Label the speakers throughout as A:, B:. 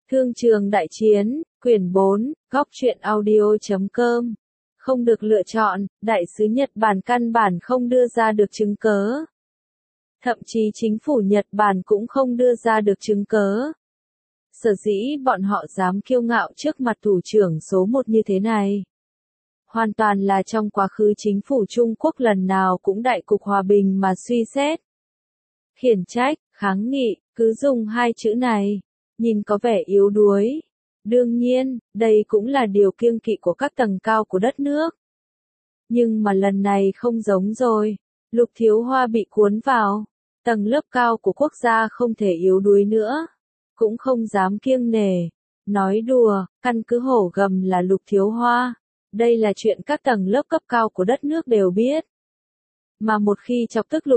A: Thương trường đại chiến, quyển 4, góc truyện audio.com. Không được lựa chọn, đại sứ Nhật Bản căn bản không đưa ra được chứng cớ. Thậm chí chính phủ Nhật Bản cũng không đưa ra được chứng cớ. Sở dĩ bọn họ dám kiêu ngạo trước mặt thủ trưởng số 1 như thế này. Hoàn toàn là trong quá khứ chính phủ Trung Quốc lần nào cũng đại cục hòa bình mà suy xét. Khiển trách, kháng nghị, cứ dùng hai chữ này, nhìn có vẻ yếu đuối. Đương nhiên, đây cũng là điều kiêng kỵ của các tầng cao của đất nước. Nhưng mà lần này không giống rồi, Lục Thiếu Hoa bị cuốn vào, tầng lớp cao của quốc gia không thể yếu đuối nữa, cũng không dám kiêng nể. Nói đùa, căn cứ hổ gầm là Lục Thiếu Hoa, đây là chuyện các tầng lớp cấp cao của đất nước đều biết. Mà một khi chọc tức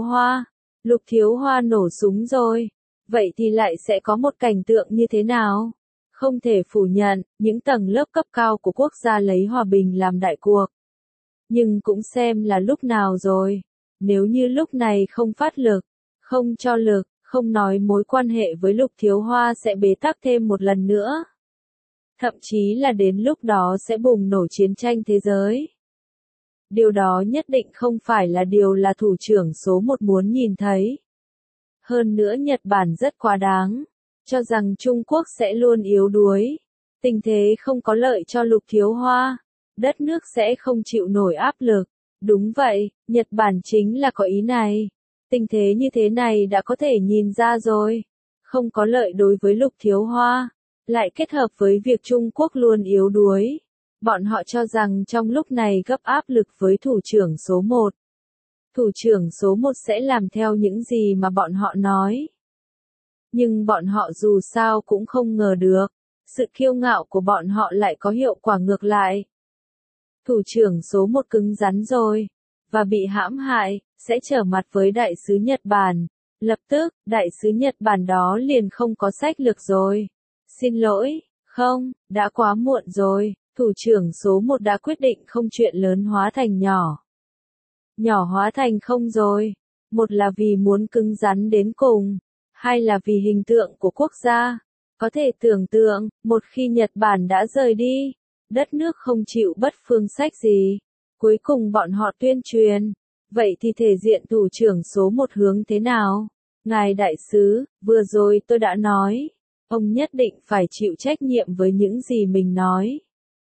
A: Lục Thiếu Hoa nổ súng rồi, vậy thì lại sẽ có một cảnh tượng như thế nào? Không thể phủ nhận, những tầng lớp cấp cao của quốc gia lấy hòa bình làm đại cuộc. Nhưng cũng xem là lúc nào rồi. Nếu như lúc này không phát lực, không cho lực, không nói mối quan hệ với Lục Thiếu Hoa sẽ bế tắc thêm một lần nữa. Thậm chí là đến lúc đó sẽ bùng nổ chiến tranh thế giới. Điều đó nhất định không phải là điều là thủ trưởng số 1 muốn nhìn thấy. Hơn nữa Nhật Bản rất quá đáng, cho rằng Trung Quốc sẽ luôn yếu đuối. Tình thế không có lợi cho Lục Thiếu Hoa, đất nước sẽ không chịu nổi áp lực. Đúng vậy, Nhật Bản chính là có ý này. Tình thế như thế này đã có thể nhìn ra rồi. Không có lợi đối với Lục Thiếu Hoa, lại kết hợp với việc Trung Quốc luôn yếu đuối. Bọn họ cho rằng trong lúc này gấp áp lực với thủ trưởng số 1. Thủ trưởng số 1 sẽ làm theo những gì mà bọn họ nói. Nhưng bọn họ dù sao cũng không ngờ được, sự kiêu ngạo của bọn họ lại có hiệu quả ngược lại. Thủ trưởng số 1 cứng rắn rồi, và bị hãm hại, sẽ trở mặt với đại sứ Nhật Bản. Lập tức, đại sứ Nhật Bản đó liền không có sách lược rồi. Xin lỗi, không, đã quá muộn rồi, thủ trưởng số 1 đã quyết định không chuyện lớn hóa thành nhỏ. Nhỏ hóa thành không rồi. Một là vì muốn cứng rắn đến cùng, hai là vì hình tượng của quốc gia. Có thể tưởng tượng, một khi Nhật Bản đã rời đi, đất nước không chịu bất phương sách gì. Cuối cùng bọn họ tuyên truyền. Vậy thì thể diện thủ trưởng số 1 hướng thế nào? Ngài đại sứ, vừa rồi tôi đã nói, ông nhất định phải chịu trách nhiệm với những gì mình nói.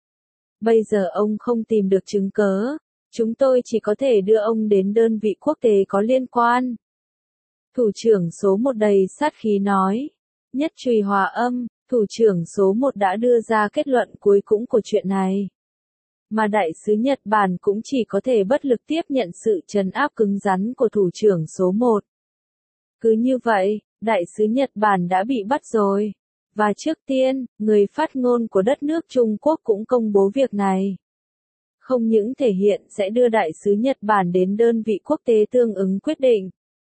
A: Bây giờ ông không tìm được chứng cớ, chúng tôi chỉ có thể đưa ông đến đơn vị quốc tế có liên quan. Thủ trưởng số 1 đầy sát khí nói. Nhất Trùy Hòa Âm, thủ trưởng số 1 đã đưa ra kết luận cuối cùng của chuyện này. Mà đại sứ Nhật Bản cũng chỉ có thể bất lực tiếp nhận sự trấn áp cứng rắn của thủ trưởng số 1. Cứ như vậy, đại sứ Nhật Bản đã bị bắt rồi. Và trước tiên, người phát ngôn của đất nước Trung Quốc cũng công bố việc này. Không những thể hiện sẽ đưa đại sứ Nhật Bản đến đơn vị quốc tế tương ứng quyết định,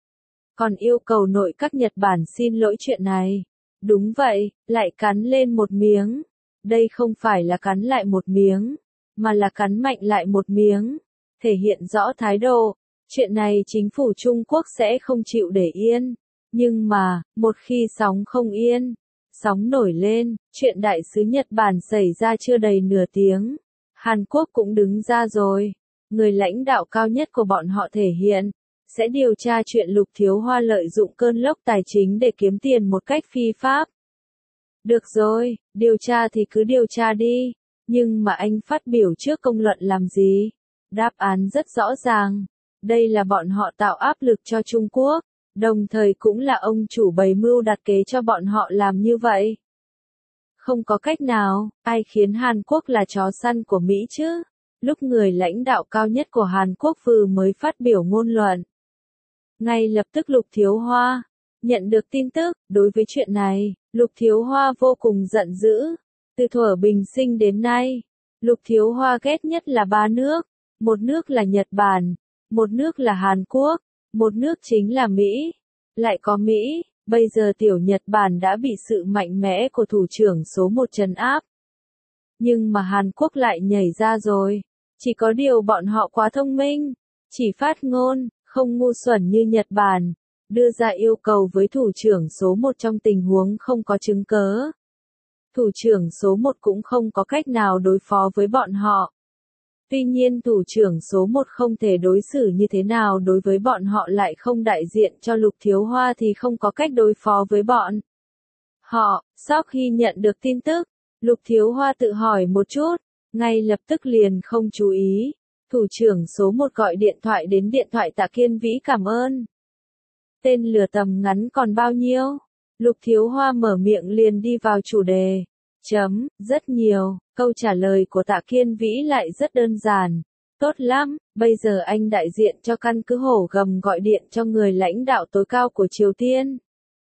A: còn yêu cầu nội các Nhật Bản xin lỗi chuyện này. Đúng vậy, lại cắn lên một miếng. Đây không phải là cắn lại một miếng, mà là cắn mạnh lại một miếng. Thể hiện rõ thái độ, chuyện này chính phủ Trung Quốc sẽ không chịu để yên. Nhưng mà, một khi sóng không yên, sóng nổi lên, chuyện đại sứ Nhật Bản xảy ra chưa đầy nửa tiếng. Hàn Quốc cũng đứng ra rồi. Người lãnh đạo cao nhất của bọn họ thể hiện sẽ điều tra chuyện Lục Thiếu Hoa lợi dụng cơn lốc tài chính để kiếm tiền một cách phi pháp. Được rồi, điều tra thì cứ điều tra đi. Nhưng mà anh phát biểu trước công luận làm gì? Đáp án rất rõ ràng. Đây là bọn họ tạo áp lực cho Trung Quốc, đồng thời cũng là ông chủ bày mưu đặt kế cho bọn họ làm như vậy. Không có cách nào, ai khiến Hàn Quốc là chó săn của Mỹ chứ? Lúc người lãnh đạo cao nhất của Hàn Quốc vừa mới phát biểu ngôn luận, ngay lập tức Lục Thiếu Hoa nhận được tin tức. Đối với chuyện này, Lục Thiếu Hoa vô cùng giận dữ. Từ thuở bình sinh đến nay, Lục Thiếu Hoa ghét nhất là 3 nước. Một nước là Nhật Bản, một nước là Hàn Quốc, một nước chính là Mỹ. Lại có Mỹ, bây giờ tiểu Nhật Bản đã bị sự mạnh mẽ của thủ trưởng số 1 trấn áp. Nhưng mà Hàn Quốc lại nhảy ra rồi. Chỉ có điều bọn họ quá thông minh, chỉ phát ngôn, không ngu xuẩn như Nhật Bản, đưa ra yêu cầu với thủ trưởng số 1 trong tình huống không có chứng cớ. thủ trưởng số 1 cũng không có cách nào đối phó với bọn họ. Tuy nhiên thủ trưởng số 1 không thể đối xử như thế nào đối với bọn họ lại không đại diện cho Lục Thiếu Hoa thì không có cách đối phó với bọn họ. Sau khi nhận được tin tức, Lục Thiếu Hoa tự hỏi một chút, ngay lập tức liền không chú ý. Thủ trưởng số 1 gọi điện thoại đến điện thoại Tạ Kiên Vĩ cảm ơn. Tên lửa tầm ngắn còn bao nhiêu? Lục Thiếu Hoa mở miệng liền đi vào chủ đề. Rất nhiều, câu trả lời của Tạ Kiên Vĩ lại rất đơn giản. Tốt lắm, bây giờ anh đại diện cho căn cứ Hổ Gầm gọi điện cho người lãnh đạo tối cao của Triều Tiên.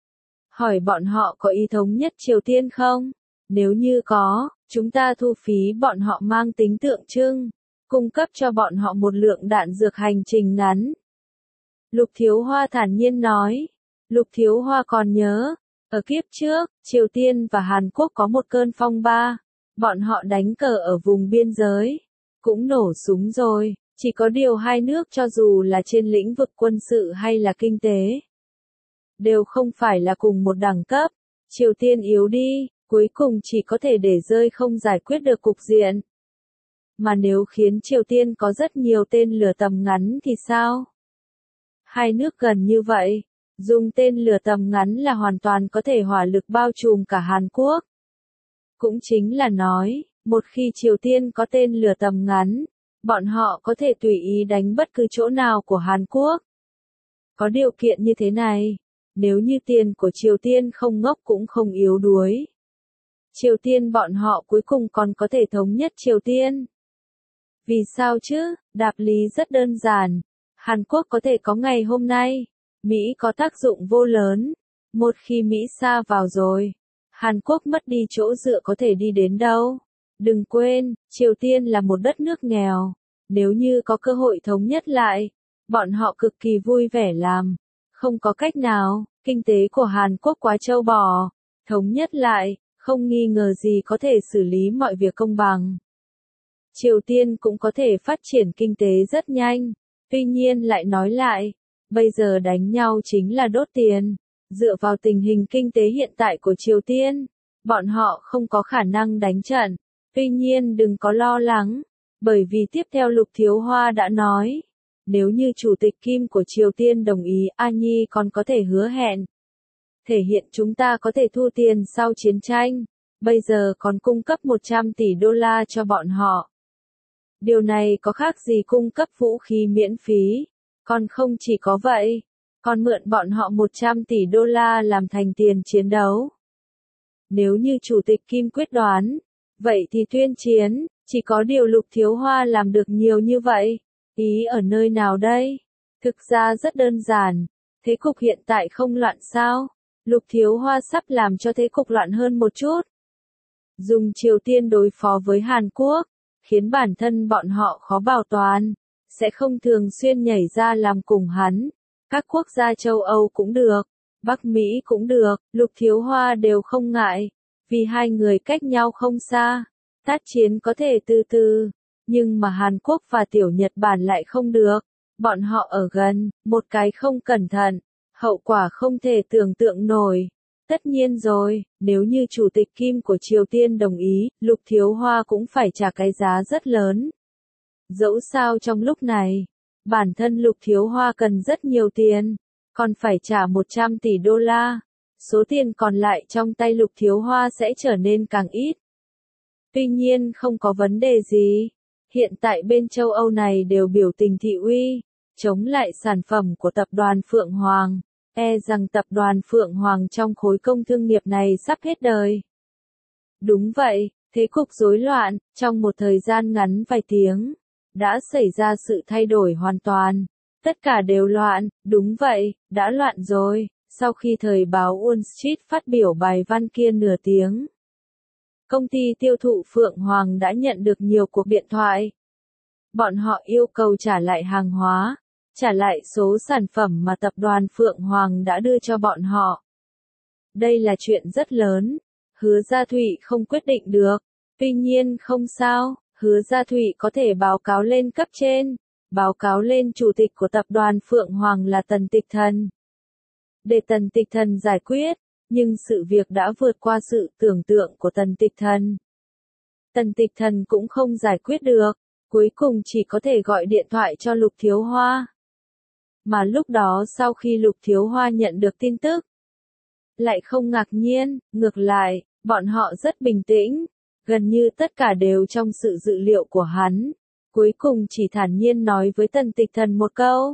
A: Hỏi bọn họ có ý thống nhất Triều Tiên không? Nếu như có, chúng ta thu phí bọn họ mang tính tượng trưng, cung cấp cho bọn họ một lượng đạn dược hành trình ngắn. Lục Thiếu Hoa thản nhiên nói. Lục Thiếu Hoa còn nhớ, ở kiếp trước, Triều Tiên và Hàn Quốc có một cơn phong ba. Bọn họ đánh cờ ở vùng biên giới, cũng nổ súng rồi, chỉ có điều hai nước cho dù là trên lĩnh vực quân sự hay là kinh tế, đều không phải là cùng một đẳng cấp. Triều Tiên yếu đi, cuối cùng chỉ có thể để rơi không giải quyết được cục diện. Mà nếu khiến Triều Tiên có rất nhiều tên lửa tầm ngắn thì sao? Hai nước gần như vậy, dùng tên lửa tầm ngắn là hoàn toàn có thể hỏa lực bao trùm cả Hàn Quốc. Cũng chính là nói, một khi Triều Tiên có tên lửa tầm ngắn, bọn họ có thể tùy ý đánh bất cứ chỗ nào của Hàn Quốc. Có điều kiện như thế này, nếu như tiền của Triều Tiên không ngốc cũng không yếu đuối. Triều Tiên bọn họ cuối cùng còn có thể thống nhất Triều Tiên. Vì sao chứ? Đáp lý rất đơn giản. Hàn Quốc có thể có ngày hôm nay, Mỹ có tác dụng vô lớn. Một khi Mỹ sa vào rồi, Hàn Quốc mất đi chỗ dựa có thể đi đến đâu. Đừng quên, Triều Tiên là một đất nước nghèo. Nếu như có cơ hội thống nhất lại, bọn họ cực kỳ vui vẻ làm. Không có cách nào, kinh tế của Hàn Quốc quá trâu bò. Thống nhất lại, không nghi ngờ gì có thể xử lý mọi việc công bằng. Triều Tiên cũng có thể phát triển kinh tế rất nhanh. Tuy nhiên lại nói lại, bây giờ đánh nhau chính là đốt tiền. Dựa vào tình hình kinh tế hiện tại của Triều Tiên, bọn họ không có khả năng đánh trận. Tuy nhiên đừng có lo lắng, bởi vì tiếp theo Lục Thiếu Hoa đã nói, nếu như Chủ tịch Kim của Triều Tiên đồng ý, A Nhi còn có thể hứa hẹn. Thể hiện chúng ta có thể thu tiền sau chiến tranh, bây giờ còn cung cấp 100 tỷ đô la cho bọn họ. Điều này có khác gì cung cấp vũ khí miễn phí, còn không chỉ có vậy, còn mượn bọn họ 100 tỷ đô la làm thành tiền chiến đấu. Nếu như Chủ tịch Kim quyết đoán, vậy thì tuyên chiến, chỉ có điều Lục Thiếu Hoa làm được nhiều như vậy. Ý ở nơi nào đây? Thực ra rất đơn giản, thế cục hiện tại không loạn sao? Lục Thiếu Hoa sắp làm cho thế cục loạn hơn một chút. Dùng Triều Tiên đối phó với Hàn Quốc, khiến bản thân bọn họ khó bảo toàn, sẽ không thường xuyên nhảy ra làm cùng hắn. Các quốc gia châu Âu cũng được, Bắc Mỹ cũng được, Lục Thiếu Hoa đều không ngại, vì hai người cách nhau không xa, tác chiến có thể từ từ, nhưng mà Hàn Quốc và Tiểu Nhật Bản lại không được, bọn họ ở gần, một cái không cẩn thận, hậu quả không thể tưởng tượng nổi. Tất nhiên rồi, nếu như Chủ tịch Kim của Triều Tiên đồng ý, Lục Thiếu Hoa cũng phải trả cái giá rất lớn. Dẫu sao trong lúc này, bản thân Lục Thiếu Hoa cần rất nhiều tiền, còn phải trả 100 tỷ đô la. Số tiền còn lại trong tay Lục Thiếu Hoa sẽ trở nên càng ít. Tuy nhiên không có vấn đề gì. Hiện tại bên châu Âu này đều biểu tình thị uy, chống lại sản phẩm của tập đoàn Phượng Hoàng. E rằng tập đoàn Phượng Hoàng trong khối công thương nghiệp này sắp hết đời. Đúng vậy, thế cục rối loạn, trong một thời gian ngắn vài tiếng, đã xảy ra sự thay đổi hoàn toàn. Tất cả đều loạn, đúng vậy, đã loạn rồi. Sau khi thời báo Wall Street phát biểu bài văn kia nửa tiếng, công ty tiêu thụ Phượng Hoàng đã nhận được nhiều cuộc điện thoại. Bọn họ yêu cầu trả lại hàng hóa, trả lại số sản phẩm mà tập đoàn Phượng Hoàng đã đưa cho bọn họ. Đây là chuyện rất lớn, Hứa Gia Thụy không quyết định được. Tuy nhiên không sao, Hứa Gia Thụy có thể báo cáo lên cấp trên, báo cáo lên chủ tịch của tập đoàn Phượng Hoàng là Tần Tịch Thần. Để Tần Tịch Thần giải quyết, Nhưng sự việc đã vượt qua sự tưởng tượng của Tần Tịch Thần. Tần Tịch Thần cũng không giải quyết được, cuối cùng chỉ có thể gọi điện thoại cho Lục Thiếu Hoa. Mà lúc đó sau khi Lục Thiếu Hoa nhận được tin tức, lại không ngạc nhiên, ngược lại, bọn họ rất bình tĩnh, gần như tất cả đều trong sự dự liệu của hắn. Cuối cùng chỉ thản nhiên nói với Tần Tịch Thần một câu.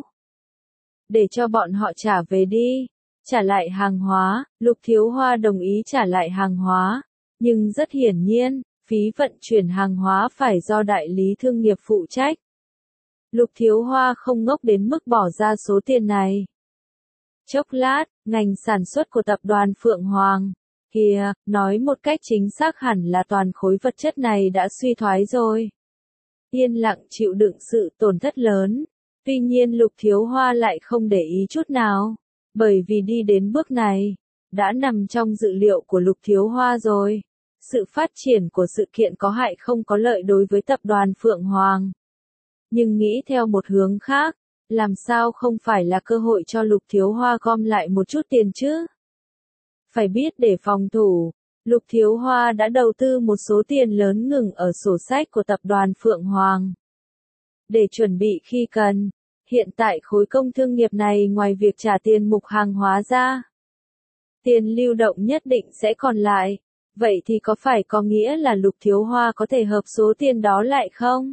A: Để cho bọn họ trả về đi, trả lại hàng hóa. Lục Thiếu Hoa đồng ý trả lại hàng hóa, nhưng rất hiển nhiên, phí vận chuyển hàng hóa phải do đại lý thương nghiệp phụ trách. Lục Thiếu Hoa không ngốc đến mức bỏ ra số tiền này. Chốc lát, ngành sản xuất của tập đoàn Phượng Hoàng, kìa, nói một cách chính xác hẳn là toàn khối vật chất này đã suy thoái rồi. Yên lặng chịu đựng sự tổn thất lớn. Tuy nhiên Lục Thiếu Hoa lại không để ý chút nào, bởi vì đi đến bước này, đã nằm trong dự liệu của Lục Thiếu Hoa rồi. Sự phát triển của sự kiện có hại không có lợi đối với tập đoàn Phượng Hoàng. Nhưng nghĩ theo một hướng khác, làm sao không phải là cơ hội cho Lục Thiếu Hoa gom lại một chút tiền chứ? Phải biết để phòng thủ, Lục Thiếu Hoa đã đầu tư một số tiền lớn ngừng ở sổ sách của tập đoàn Phượng Hoàng. Để chuẩn bị khi cần, hiện tại khối công thương nghiệp này ngoài việc trả tiền mục hàng hóa ra, tiền lưu động nhất định sẽ còn lại. Vậy thì có phải có nghĩa là Lục Thiếu Hoa có thể hợp số tiền đó lại không?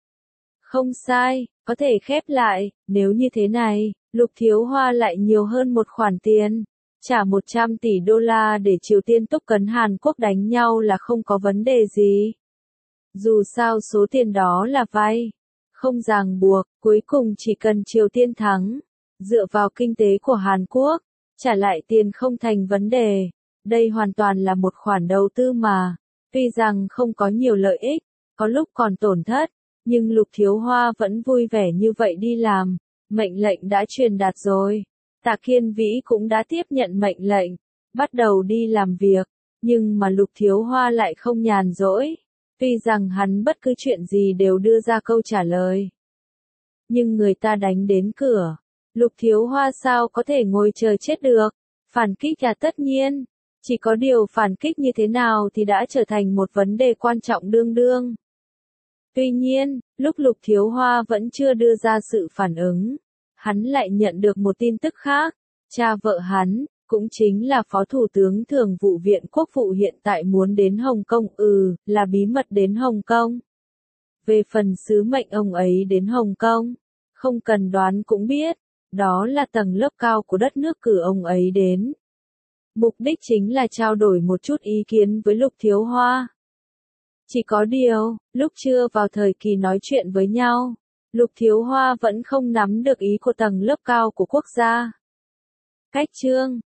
A: Không sai, có thể khép lại. Nếu như thế này, Lục Thiếu Hoa lại nhiều hơn một khoản tiền. Trả 100 tỷ đô la để Triều Tiên Túc Cấn Hàn Quốc đánh nhau là không có vấn đề gì. Dù sao số tiền đó là vay, không ràng buộc, cuối cùng chỉ cần Triều Tiên thắng, dựa vào kinh tế của Hàn Quốc, trả lại tiền không thành vấn đề. Đây hoàn toàn là một khoản đầu tư mà, tuy rằng không có nhiều lợi ích, có lúc còn tổn thất, nhưng Lục Thiếu Hoa vẫn vui vẻ như vậy đi làm. Mệnh lệnh đã truyền đạt rồi. Tạ Kiên Vĩ cũng đã tiếp nhận mệnh lệnh, bắt đầu đi làm việc, nhưng mà Lục Thiếu Hoa lại không nhàn rỗi. Tuy rằng hắn bất cứ chuyện gì đều đưa ra câu trả lời. Nhưng người ta đánh đến cửa, Lục Thiếu Hoa sao có thể ngồi chờ chết được? Phản kích là tất nhiên, chỉ có điều phản kích như thế nào thì đã trở thành một vấn đề quan trọng đương đương. Tuy nhiên, lúc Lục Thiếu Hoa vẫn chưa đưa ra sự phản ứng, hắn lại nhận được một tin tức khác. Cha vợ hắn, cũng chính là Phó Thủ tướng Thường vụ Viện Quốc vụ hiện tại muốn đến Hồng Kông, là bí mật đến Hồng Kông. Về phần sứ mệnh ông ấy đến Hồng Kông, không cần đoán cũng biết, đó là tầng lớp cao của đất nước cử ông ấy đến. Mục đích chính là trao đổi một chút ý kiến với Lục Thiếu Hoa. Chỉ có điều, lúc chưa vào thời kỳ nói chuyện với nhau, Lục Thiếu Hoa vẫn không nắm được ý của tầng lớp cao của quốc gia. Cách chương